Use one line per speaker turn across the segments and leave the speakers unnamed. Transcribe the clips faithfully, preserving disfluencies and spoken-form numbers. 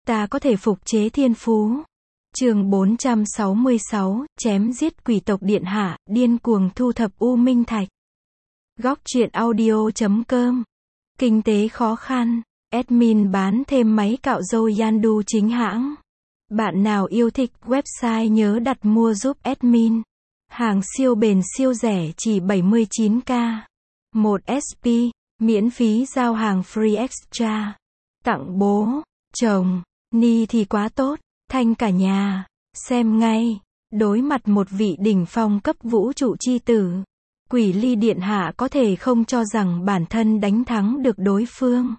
Ta có thể phục chế thiên phú. Chương bốn trăm sáu mươi sáu, chém giết quỷ tộc điện hạ, điên cuồng thu thập u minh thạch. Góc truyện audio chấm com. Kinh tế khó khăn. Admin bán thêm máy cạo râu Yandu chính hãng. Bạn nào yêu thích website nhớ đặt mua giúp admin. Hàng siêu bền siêu rẻ chỉ bảy mươi chín k. một ét pê, miễn phí giao hàng free extra. Tặng bố, chồng, ni thì quá tốt, thanh cả nhà. Xem ngay. Đối mặt một vị đỉnh phong cấp vũ trụ chi tử, Quỷ Ly Điện Hạ có thể không cho rằng bản thân đánh thắng được đối phương.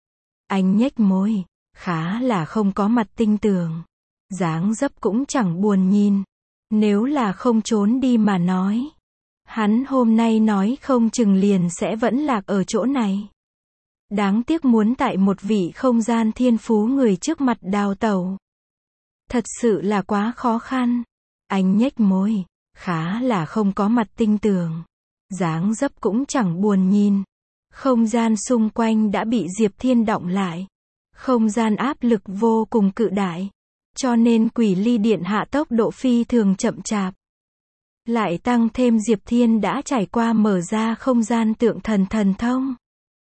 Anh nhếch môi, khá là không có mặt tinh tường. Dáng dấp cũng chẳng buồn nhìn. Nếu là không trốn đi mà nói, hắn hôm nay nói không chừng liền sẽ vẫn lạc ở chỗ này. Đáng tiếc muốn tại một vị không gian thiên phú người trước mặt đào tẩu, thật sự là quá khó khăn. Anh nhếch môi, khá là không có mặt tinh tường. Dáng dấp cũng chẳng buồn nhìn. Không gian xung quanh đã bị Diệp Thiên đọng lại. Không gian áp lực vô cùng cự đại, cho nên Quỷ Ly Điện Hạ tốc độ phi thường chậm chạp. Lại tăng thêm Diệp Thiên đã trải qua mở ra không gian tượng thần thần thông.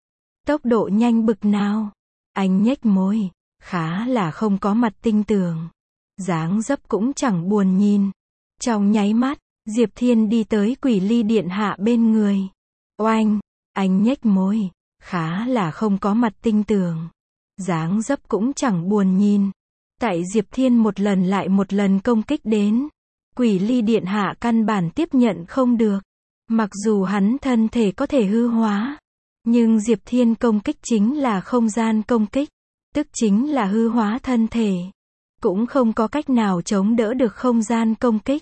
Tốc độ nhanh bực nào. Anh nhếch môi, khá là không có mặt tinh tường. Dáng dấp cũng chẳng buồn nhìn. Trong nháy mắt, Diệp Thiên đi tới Quỷ Ly Điện Hạ bên người. Oanh, anh nhếch môi, khá là không có mặt tinh tường. Dáng dấp cũng chẳng buồn nhìn. Tại Diệp Thiên một lần lại một lần công kích đến, Quỷ Ly Điện Hạ căn bản tiếp nhận không được. Mặc dù hắn thân thể có thể hư hóa, nhưng Diệp Thiên công kích chính là không gian công kích, tức chính là hư hóa thân thể. Cũng không có cách nào chống đỡ được không gian công kích.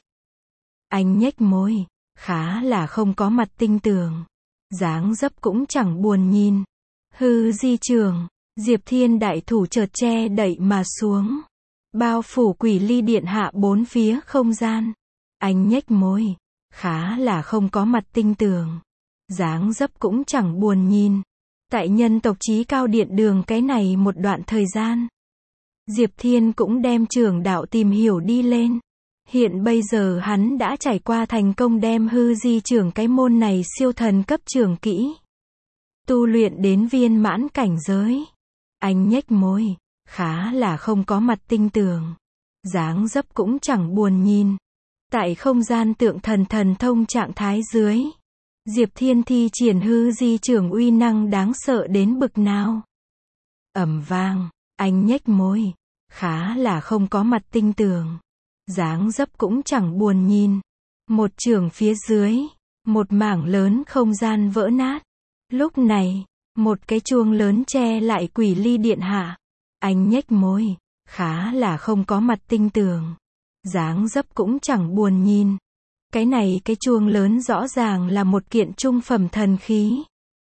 Anh nhếch môi, khá là không có mặt tinh tường. Dáng dấp cũng chẳng buồn nhìn. Hư di trường, Diệp Thiên đại thủ chợt che đậy mà xuống, bao phủ Quỷ Ly Điện Hạ bốn phía không gian. Anh nhếch môi, khá là không có mặt tinh tường. Dáng dấp cũng chẳng buồn nhìn. Tại nhân tộc chí cao điện đường cái này một đoạn thời gian, Diệp Thiên cũng đem trưởng đạo tìm hiểu đi lên. Hiện bây giờ hắn đã trải qua thành công đem hư di trưởng cái môn này siêu thần cấp trưởng kỹ tu luyện đến viên mãn cảnh giới. Anh nhếch môi, khá là không có mặt tinh tường. Dáng dấp cũng chẳng buồn nhìn. Tại không gian tượng thần thần thông trạng thái dưới, Diệp Thiên thi triển hư di trưởng uy năng đáng sợ đến bực nào. Ầm vang, anh nhếch môi, khá là không có mặt tinh tường. Dáng dấp cũng chẳng buồn nhìn. Một chưởng phía dưới, một mảng lớn không gian vỡ nát. Lúc này, một cái chuông lớn che lại Quỷ Ly Điện Hạ. Anh nhếch môi, khá là không có mặt tinh tường. Dáng dấp cũng chẳng buồn nhìn. Cái này cái chuông lớn rõ ràng là một kiện trung phẩm thần khí.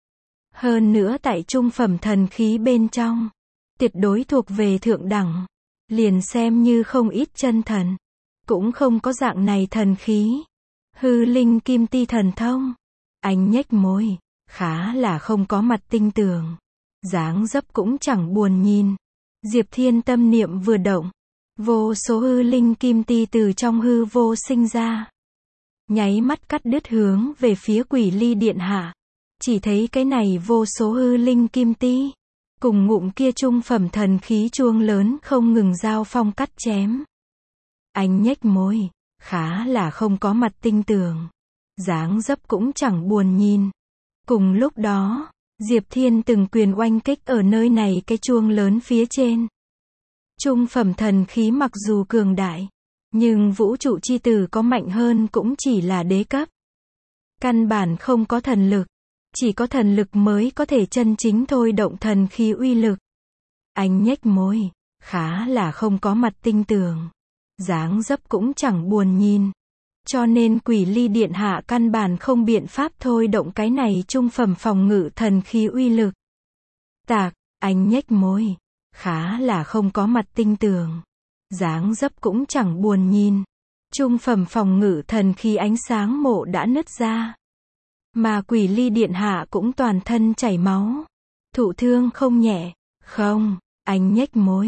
Hơn nữa tại trung phẩm thần khí bên trong, tuyệt đối thuộc về thượng đẳng. Liền xem như không ít chân thần, cũng không có dạng này thần khí. Hư linh kim ti thần thông. Anh nhếch môi, khá là không có mặt tinh tường. Dáng dấp cũng chẳng buồn nhìn. Diệp Thiên tâm niệm vừa động, vô số hư linh kim ti từ trong hư vô sinh ra, nháy mắt cắt đứt hướng về phía Quỷ Ly Điện Hạ. Chỉ thấy cái này vô số hư linh kim ti cùng ngụm kia trung phẩm thần khí chuông lớn không ngừng giao phong cắt chém. Anh nhếch môi, khá là không có mặt tinh tường. Dáng dấp cũng chẳng buồn nhìn. Cùng lúc đó, Diệp Thiên từng quyền oanh kích ở nơi này cái chuông lớn phía trên. Trung phẩm thần khí mặc dù cường đại, nhưng vũ trụ chi tử có mạnh hơn cũng chỉ là đế cấp. Căn bản không có thần lực. Chỉ có thần lực mới có thể chân chính thôi động thần khí uy lực. Anh nhếch môi, khá là không có mặt tinh tường. Dáng dấp cũng chẳng buồn nhìn. Cho nên Quỷ Ly Điện Hạ căn bản không biện pháp thôi động cái này trung phẩm phòng ngự thần khí uy lực. Tạc, anh nhếch môi, khá là không có mặt tinh tường. Dáng dấp cũng chẳng buồn nhìn. Trung phẩm phòng ngự thần khí ánh sáng mộ đã nứt ra. Mà Quỷ Ly Điện Hạ cũng toàn thân chảy máu. Thụ thương không nhẹ. Không, anh nhếch môi,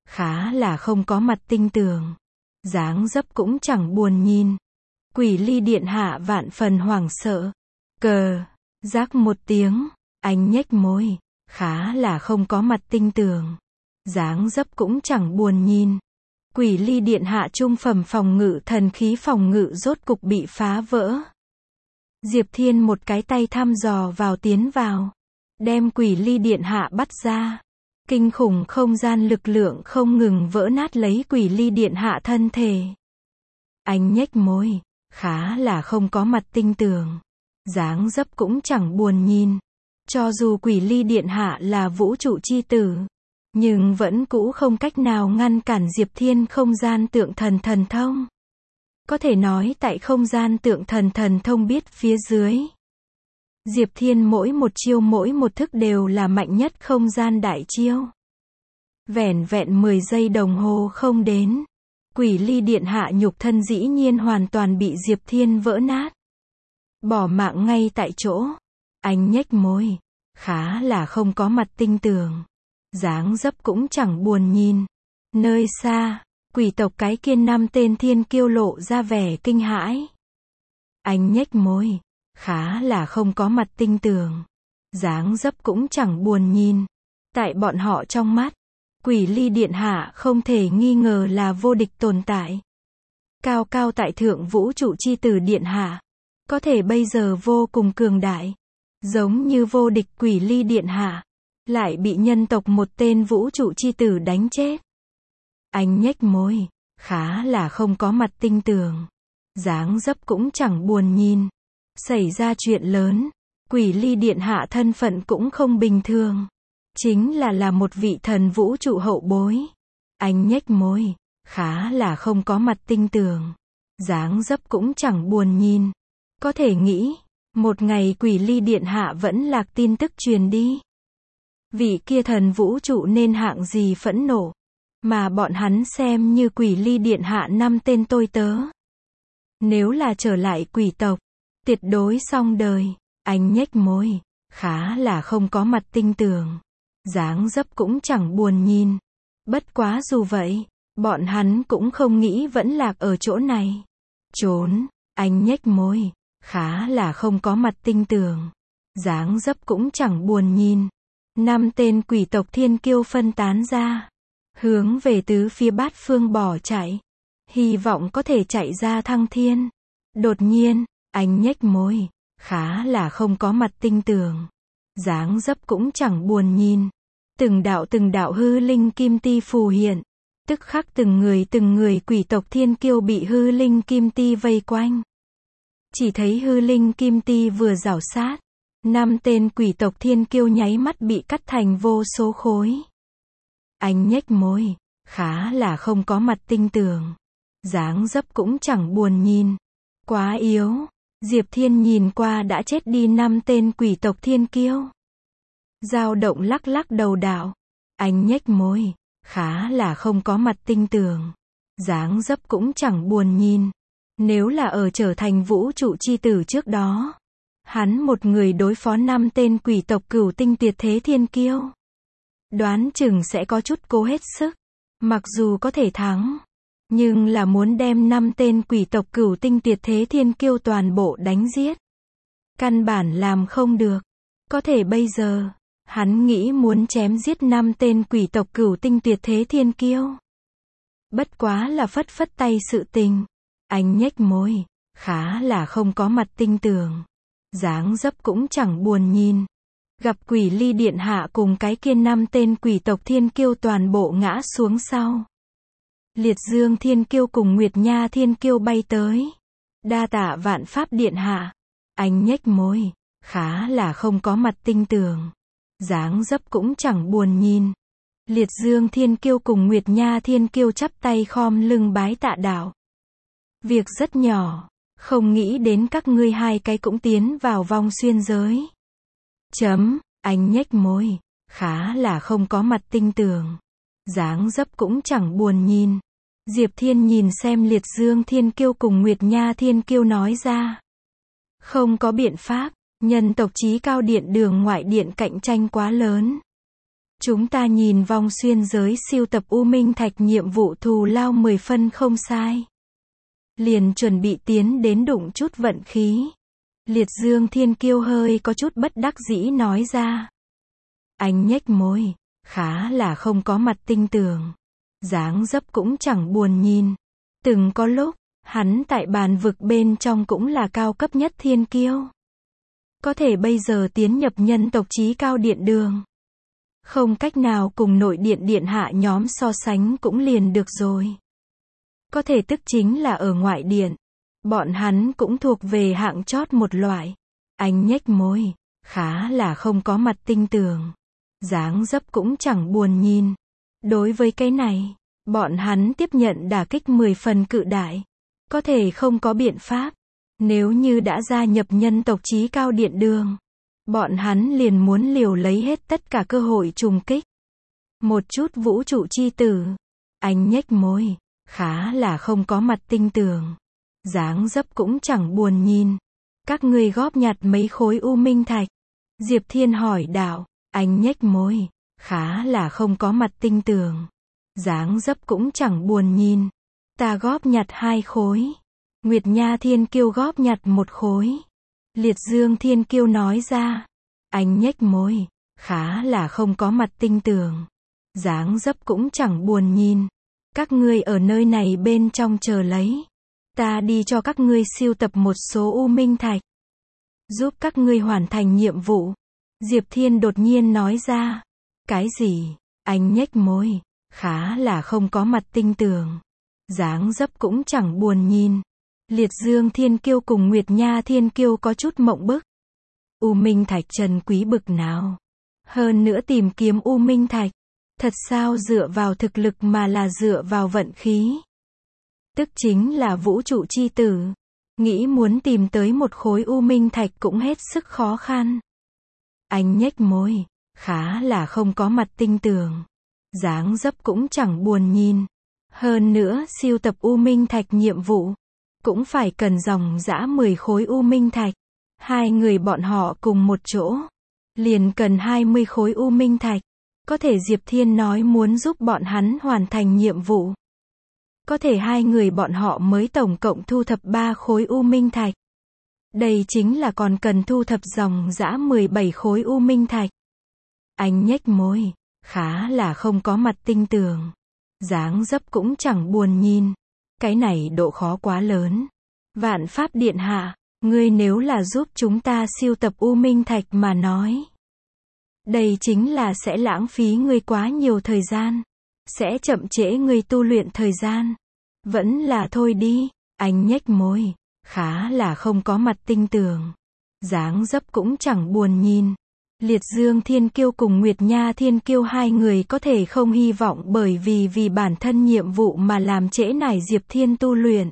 khá là không có mặt tinh tường. Dáng dấp cũng chẳng buồn nhìn. Quỷ Ly điện hạ vạn phần hoảng sợ. Cờ, rác một tiếng, anh nhếch môi, khá là không có mặt tinh tường. Dáng dấp cũng chẳng buồn nhìn. Quỷ Ly điện hạ trung phẩm phòng ngự thần khí phòng ngự rốt cục bị phá vỡ. Diệp Thiên một cái tay thăm dò vào tiến vào, đem Quỷ Ly điện hạ bắt ra. Kinh khủng không gian lực lượng không ngừng vỡ nát lấy Quỷ Ly điện hạ thân thể. Anh nhếch môi, khá là không có mặt tinh tường. Dáng dấp cũng chẳng buồn nhìn. Cho dù Quỷ Ly điện hạ là vũ trụ chi tử, nhưng vẫn cũ không cách nào ngăn cản Diệp Thiên không gian tượng thần thần thông. Có thể nói tại không gian tượng thần thần thông biết phía dưới. Diệp Thiên mỗi một chiêu mỗi một thức đều là mạnh nhất không gian đại chiêu. Vẻn vẹn mười giây đồng hồ không đến. Quỷ Ly điện hạ nhục thân dĩ nhiên hoàn toàn bị Diệp Thiên vỡ nát. Bỏ mạng ngay tại chỗ. Anh nhếch môi, khá là không có mặt tinh tường. Dáng dấp cũng chẳng buồn nhìn. Nơi xa, quỷ tộc cái kia năm tên thiên kiêu lộ ra vẻ kinh hãi. Anh nhếch môi, khá là không có mặt tinh tường. Dáng dấp cũng chẳng buồn nhìn. Tại bọn họ trong mắt, Quỷ Ly điện hạ không thể nghi ngờ là vô địch tồn tại. Cao cao tại thượng vũ trụ chi tử điện hạ, có thể bây giờ vô cùng cường đại. Giống như vô địch Quỷ Ly điện hạ, lại bị nhân tộc một tên vũ trụ chi tử đánh chết. Anh nhếch môi, khá là không có mặt tinh tường. Dáng dấp cũng chẳng buồn nhìn. Xảy ra chuyện lớn, Quỷ Ly điện hạ thân phận cũng không bình thường. Chính là là một vị thần vũ trụ hậu bối. Anh nhếch môi, khá là không có mặt tinh tường. Dáng dấp cũng chẳng buồn nhìn. Có thể nghĩ, một ngày Quỷ Ly điện hạ vẫn lạc tin tức truyền đi. Vị kia thần vũ trụ nên hạng gì phẫn nộ. Mà bọn hắn xem như Quỷ Ly điện hạ năm tên tôi tớ. Nếu là trở lại quỷ tộc, tuyệt đối xong đời. Anh nhếch môi, khá là không có mặt tinh tường. Dáng dấp cũng chẳng buồn nhìn. Bất quá dù vậy, bọn hắn cũng không nghĩ vẫn lạc ở chỗ này. Trốn, anh nhếch môi, khá là không có mặt tinh tường. Dáng dấp cũng chẳng buồn nhìn. Năm tên quỷ tộc thiên kiêu phân tán ra, hướng về tứ phía bát phương bỏ chạy. Hy vọng có thể chạy ra thăng thiên. Đột nhiên, anh nhếch môi, khá là không có mặt tinh tường. Dáng dấp cũng chẳng buồn nhìn. Từng đạo từng đạo hư linh kim ti phù hiện. Tức khắc từng người từng người quỷ tộc thiên kiêu bị hư linh kim ti vây quanh. Chỉ thấy hư linh kim ti vừa rảo sát, năm tên quỷ tộc thiên kiêu nháy mắt bị cắt thành vô số khối. Anh nhếch môi, khá là không có mặt tinh tường. Dáng dấp cũng chẳng buồn nhìn. Quá yếu. Diệp Thiên nhìn qua đã chết đi năm tên quỷ tộc thiên kiêu. Dao động lắc lắc đầu đạo. Anh nhếch môi, khá là không có mặt tinh tường. Dáng dấp cũng chẳng buồn nhìn. Nếu là ở trở thành vũ trụ chi tử trước đó, hắn một người đối phó năm tên quỷ tộc cửu tinh tuyệt thế thiên kiêu, đoán chừng sẽ có chút cố hết sức. Mặc dù có thể thắng, nhưng là muốn đem năm tên quỷ tộc cửu tinh tuyệt thế thiên kiêu toàn bộ đánh giết, căn bản làm không được. Có thể bây giờ, hắn nghĩ muốn chém giết năm tên quỷ tộc cửu tinh tuyệt thế thiên kiêu, bất quá là phất phất tay sự tình. Anh nhếch môi, khá là không có mặt tinh tường. Dáng dấp cũng chẳng buồn nhìn. Gặp Quỷ Ly điện hạ cùng cái kia năm tên quỷ tộc thiên kiêu toàn bộ ngã xuống sau. Liệt Dương thiên kiêu cùng Nguyệt Nha thiên kiêu bay tới. Đa tạ Vạn Pháp điện hạ. Anh nhếch môi, khá là không có mặt tinh tường. Dáng dấp cũng chẳng buồn nhìn. Liệt Dương thiên kiêu cùng Nguyệt Nha thiên kiêu chắp tay khom lưng bái tạ đạo. Việc rất nhỏ, không nghĩ đến các ngươi hai cái cũng tiến vào vong xuyên giới. Chấm, anh nhếch môi, khá là không có mặt tinh tường. Dáng dấp cũng chẳng buồn nhìn. Diệp Thiên nhìn xem Liệt Dương thiên kiêu cùng Nguyệt Nha thiên kiêu nói ra. Không có biện pháp, nhân tộc chí cao điện đường ngoại điện cạnh tranh quá lớn. Chúng ta nhìn vòng xuyên giới siêu tập U Minh Thạch nhiệm vụ thù lao mười phân không sai. Liền chuẩn bị tiến đến đụng chút vận khí. Liệt Dương Thiên Kiêu hơi có chút bất đắc dĩ nói ra. Anh nhếch môi, khá là không có mặt tinh tường. Dáng dấp cũng chẳng buồn nhìn. Từng có lúc, hắn tại bàn vực bên trong cũng là cao cấp nhất thiên kiêu. Có thể bây giờ tiến nhập nhân tộc chí cao điện đường. Không cách nào cùng nội điện điện hạ nhóm so sánh cũng liền được rồi. Có thể tức chính là ở ngoại điện. Bọn hắn cũng thuộc về hạng chót một loại. Anh nhếch môi, khá là không có mặt tinh tường. Dáng dấp cũng chẳng buồn nhìn. Đối với cái này, bọn hắn tiếp nhận đả kích mười phần cự đại. Có thể không có biện pháp. Nếu như đã gia nhập nhân tộc chí cao điện đường, bọn hắn liền muốn liều lấy hết tất cả cơ hội trùng kích. Một chút vũ trụ chi tử. Anh nhếch môi, khá là không có mặt tinh tường. Dáng dấp cũng chẳng buồn nhìn. Các ngươi góp nhặt mấy khối U Minh Thạch. Diệp Thiên hỏi đạo. Anh nhếch môi, khá là không có mặt tinh tường. Dáng dấp cũng chẳng buồn nhìn. Ta góp nhặt hai khối. Nguyệt Nha Thiên Kiêu góp nhặt một khối. Liệt Dương Thiên Kiêu nói ra. Anh nhếch môi, khá là không có mặt tinh tường. Dáng dấp cũng chẳng buồn nhìn. Các ngươi ở nơi này bên trong chờ lấy. Ta đi cho các ngươi siêu tập một số U Minh Thạch. Giúp các ngươi hoàn thành nhiệm vụ. Diệp Thiên đột nhiên nói ra. Cái gì? Anh nhếch môi, khá là không có mặt tinh tường. Dáng dấp cũng chẳng buồn nhìn. Liệt Dương Thiên Kiêu cùng Nguyệt Nha Thiên Kiêu có chút mộng bức. U Minh Thạch trần quý bực nào. Hơn nữa tìm kiếm U Minh Thạch. Thật sao dựa vào thực lực mà là dựa vào vận khí. Tức chính là vũ trụ chi tử. Nghĩ muốn tìm tới một khối U Minh Thạch cũng hết sức khó khăn. Anh nhếch môi, khá là không có mặt tinh tường. Dáng dấp cũng chẳng buồn nhìn. Hơn nữa siêu tập U Minh Thạch nhiệm vụ. Cũng phải cần dòng dã mười khối U Minh Thạch. Hai người bọn họ cùng một chỗ. Liền cần hai mươi khối U Minh Thạch. Có thể Diệp Thiên nói muốn giúp bọn hắn hoàn thành nhiệm vụ. Có thể hai người bọn họ mới tổng cộng thu thập ba khối U Minh Thạch. Đây chính là còn cần thu thập dòng dã mười bảy khối U Minh Thạch. Anh nhếch môi, khá là không có mặt tinh tường. Dáng dấp cũng chẳng buồn nhìn. Cái này độ khó quá lớn. Vạn Pháp Điện Hạ, ngươi nếu là giúp chúng ta siêu tập U Minh Thạch mà nói. Đây chính là sẽ lãng phí ngươi quá nhiều thời gian. Sẽ chậm trễ ngươi tu luyện thời gian. Vẫn là thôi đi. Anh nhếch môi, khá là không có mặt tinh tường. Dáng dấp cũng chẳng buồn nhìn. Liệt Dương Thiên Kiêu cùng Nguyệt Nha Thiên Kiêu hai người có thể không hy vọng bởi vì vì bản thân nhiệm vụ mà làm trễ nải Diệp Thiên tu luyện.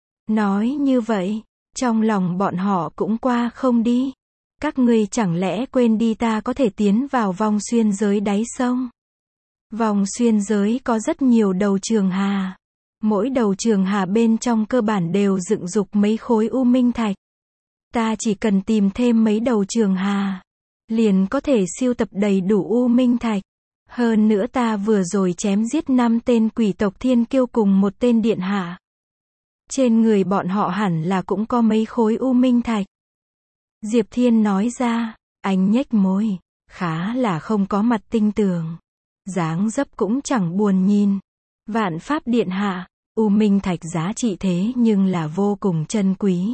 Nói như vậy, trong lòng bọn họ cũng qua không đi. Các ngươi chẳng lẽ quên đi ta có thể tiến vào vòng xuyên giới đáy sông. Vòng xuyên giới có rất nhiều đầu trường hà. Mỗi đầu trường hà bên trong cơ bản đều dựng dục mấy khối U Minh Thạch. Ta chỉ cần tìm thêm mấy đầu trường hà. Liền có thể siêu tập đầy đủ U Minh Thạch. Hơn nữa ta vừa rồi chém giết năm tên quỷ tộc thiên kiêu cùng một tên điện hạ. Trên người bọn họ hẳn là cũng có mấy khối U Minh Thạch. Diệp Thiên nói ra, anh nhếch môi, khá là không có mặt tinh tường. Dáng dấp cũng chẳng buồn nhìn. Vạn Pháp Điện Hạ, U Minh Thạch giá trị thế nhưng là vô cùng chân quý.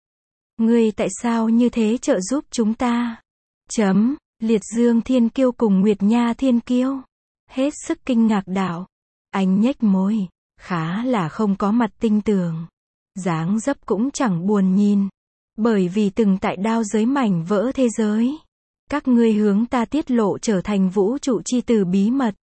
Ngươi tại sao như thế trợ giúp chúng ta? Chấm, Liệt Dương Thiên Kiêu cùng Nguyệt Nha Thiên Kiêu. Hết sức kinh ngạc đạo. Anh nhếch môi, khá là không có mặt tinh tường. Dáng dấp cũng chẳng buồn nhìn. Bởi vì từng tại đao giới mảnh vỡ thế giới. Các ngươi hướng ta tiết lộ trở thành vũ trụ chi tử bí mật.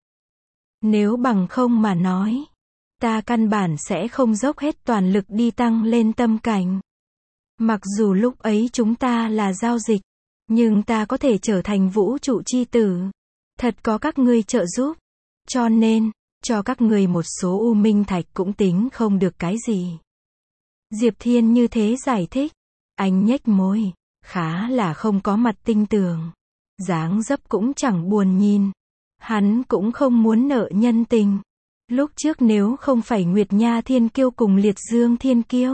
Nếu bằng không mà nói. Ta căn bản sẽ không dốc hết toàn lực đi tăng lên tâm cảnh. Mặc dù lúc ấy chúng ta là giao dịch. Nhưng ta có thể trở thành vũ trụ chi tử. Thật có các ngươi trợ giúp. Cho nên, cho các ngươi một số U Minh Thạch cũng tính không được cái gì. Diệp Thiên như thế giải thích. Anh nhếch môi, khá là không có mặt tinh tường. Dáng dấp cũng chẳng buồn nhìn. Hắn cũng không muốn nợ nhân tình. Lúc trước nếu không phải Nguyệt Nha Thiên Kiêu cùng Liệt Dương Thiên Kiêu,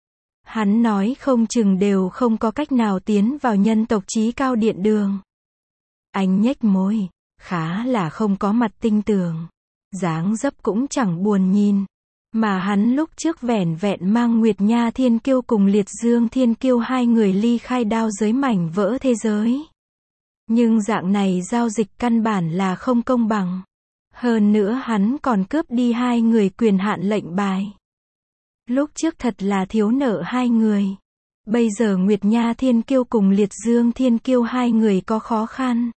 hắn nói không chừng đều không có cách nào tiến vào nhân tộc chí cao điện đường. Anh nhếch môi, khá là không có mặt tinh tường. Dáng dấp cũng chẳng buồn nhìn. Mà hắn lúc trước vẻn vẹn mang Nguyệt Nha Thiên Kiêu cùng Liệt Dương Thiên Kiêu hai người ly khai đao giới mảnh vỡ thế giới. Nhưng dạng này giao dịch căn bản là không công bằng. Hơn nữa hắn còn cướp đi hai người quyền hạn lệnh bài. Lúc trước thật là thiếu nợ hai người. Bây giờ Nguyệt Nha Thiên Kiêu cùng Liệt Dương Thiên Kiêu hai người có khó khăn.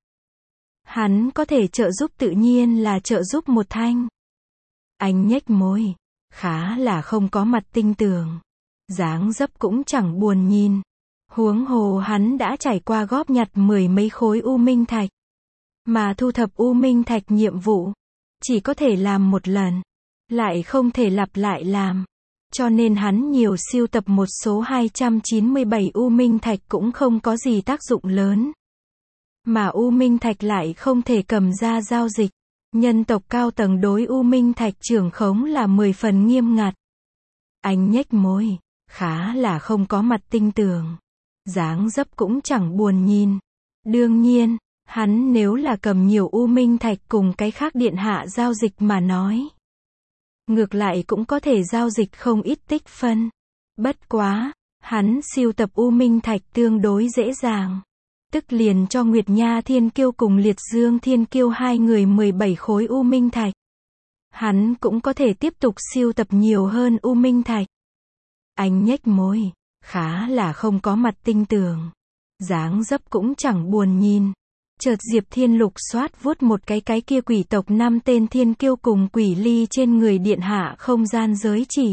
Hắn có thể trợ giúp tự nhiên là trợ giúp một thanh. Anh nhếch môi, khá là không có mặt tinh tường. Dáng dấp cũng chẳng buồn nhìn. Huống hồ hắn đã trải qua góp nhặt mười mấy khối U Minh Thạch. Mà thu thập U Minh Thạch nhiệm vụ chỉ có thể làm một lần, lại không thể lặp lại làm. Cho nên hắn nhiều sưu tập một số hai trăm chín mươi bảy U Minh Thạch cũng không có gì tác dụng lớn. Mà U Minh Thạch lại không thể cầm ra giao dịch. Nhân tộc cao tầng đối U Minh Thạch trưởng khống là mười phần nghiêm ngặt. Anh nhếch môi, khá là không có mặt tinh tường. Dáng dấp cũng chẳng buồn nhìn. Đương nhiên, hắn nếu là cầm nhiều U Minh Thạch cùng cái khác điện hạ giao dịch mà nói, ngược lại cũng có thể giao dịch không ít tích phân. Bất quá, hắn sưu tập U Minh Thạch tương đối dễ dàng. Tức liền cho Nguyệt Nha Thiên Kiêu cùng Liệt Dương Thiên Kiêu hai người mười bảy khối U Minh Thạch. Hắn cũng có thể tiếp tục sưu tập nhiều hơn U Minh Thạch. Anh nhếch môi, khá là không có mặt tinh tường. Dáng dấp cũng chẳng buồn nhìn. Chợt Diệp Thiên lục soát vuốt một cái cái kia quỷ tộc năm tên thiên kiêu cùng quỷ ly trên người điện hạ không gian giới chỉ.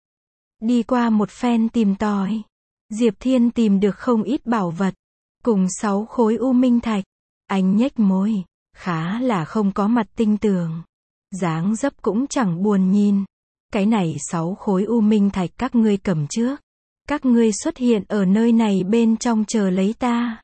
Đi qua một phen tìm tòi, Diệp Thiên tìm được không ít bảo vật, cùng sáu khối U Minh Thạch. Anh nhếch môi, khá là không có mặt tinh tường. Dáng dấp cũng chẳng buồn nhìn. Cái này sáu khối U Minh Thạch các ngươi cầm trước. Các ngươi xuất hiện ở nơi này bên trong chờ lấy ta.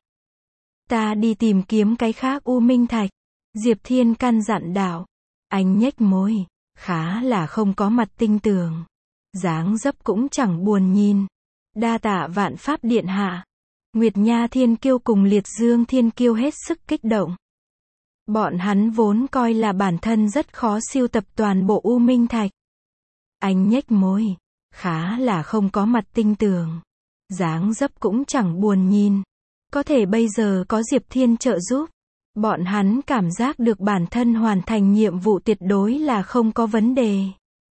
Ta đi tìm kiếm cái khác U Minh Thạch. Diệp Thiên căn dặn đạo. Anh nhếch môi, khá là không có mặt tinh tường. Dáng dấp cũng chẳng buồn nhìn. Đa tạ Vạn Pháp điện hạ. Nguyệt Nha Thiên Kiêu cùng Liệt Dương Thiên Kiêu hết sức kích động. Bọn hắn vốn coi là bản thân rất khó sưu tập toàn bộ U Minh Thạch. Anh nhếch môi, khá là không có mặt tinh tường. Dáng dấp cũng chẳng buồn nhìn. Có thể bây giờ có Diệp Thiên trợ giúp, bọn hắn cảm giác được bản thân hoàn thành nhiệm vụ tuyệt đối là không có vấn đề.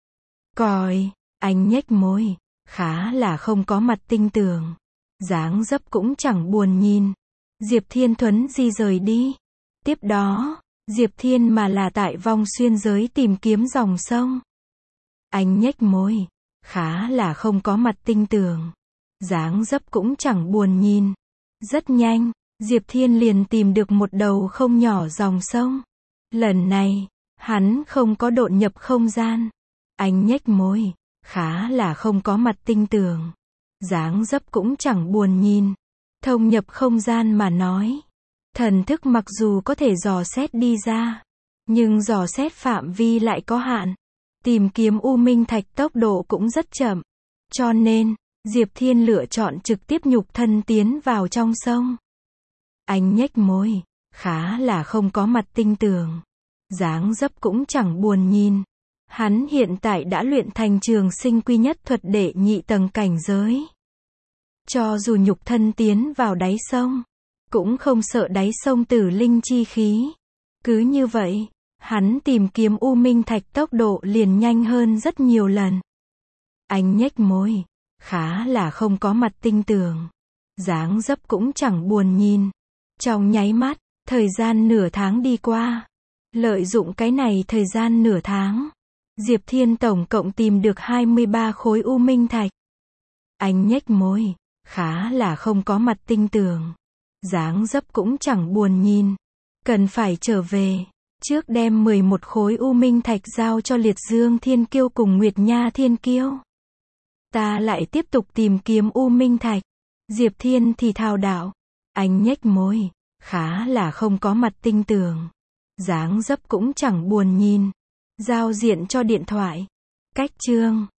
Còi, anh nhếch môi, khá là không có mặt tinh tường. Dáng dấp cũng chẳng buồn nhìn. Diệp Thiên thuấn di rời đi. Tiếp đó, Diệp Thiên mà là tại vong xuyên giới tìm kiếm dòng sông. Anh nhếch môi, khá là không có mặt tinh tường. Dáng dấp cũng chẳng buồn nhìn. Rất nhanh, Diệp Thiên liền tìm được một đầu không nhỏ dòng sông. Lần này, hắn không có độn nhập không gian. Anh nhếch môi, khá là không có mặt tinh tường. Dáng dấp cũng chẳng buồn nhìn. Thông nhập không gian mà nói, thần thức mặc dù có thể dò xét đi ra, nhưng dò xét phạm vi lại có hạn. Tìm kiếm U Minh Thạch tốc độ cũng rất chậm. Cho nên, Diệp Thiên lựa chọn trực tiếp nhục thân tiến vào trong sông. Anh nhếch môi, khá là không có mặt tinh tường. Dáng dấp cũng chẳng buồn nhìn. Hắn hiện tại đã luyện thành Trường Sinh Quy Nhất Thuật đệ nhị tầng cảnh giới. Cho dù nhục thân tiến vào đáy sông, cũng không sợ đáy sông tử linh chi khí. Cứ như vậy, hắn tìm kiếm U Minh Thạch tốc độ liền nhanh hơn rất nhiều lần. Anh nhếch môi, khá là không có mặt tinh tường. Dáng dấp cũng chẳng buồn nhìn. Trong nháy mắt, thời gian nửa tháng đi qua. Lợi dụng cái này thời gian nửa tháng, Diệp Thiên tổng cộng tìm được hai mươi ba khối U Minh Thạch. Anh nhếch môi, khá là không có mặt tinh tường. Dáng dấp cũng chẳng buồn nhìn. Cần phải trở về, trước đem mười một khối U Minh Thạch giao cho Liệt Dương Thiên Kiêu cùng Nguyệt Nha Thiên Kiêu. Ta lại tiếp tục tìm kiếm U Minh Thạch. Diệp Thiên thì thào đạo. Anh nhếch môi, khá là không có mặt tinh tường. Dáng dấp cũng chẳng buồn nhìn. Giao diện cho điện thoại. Cách chương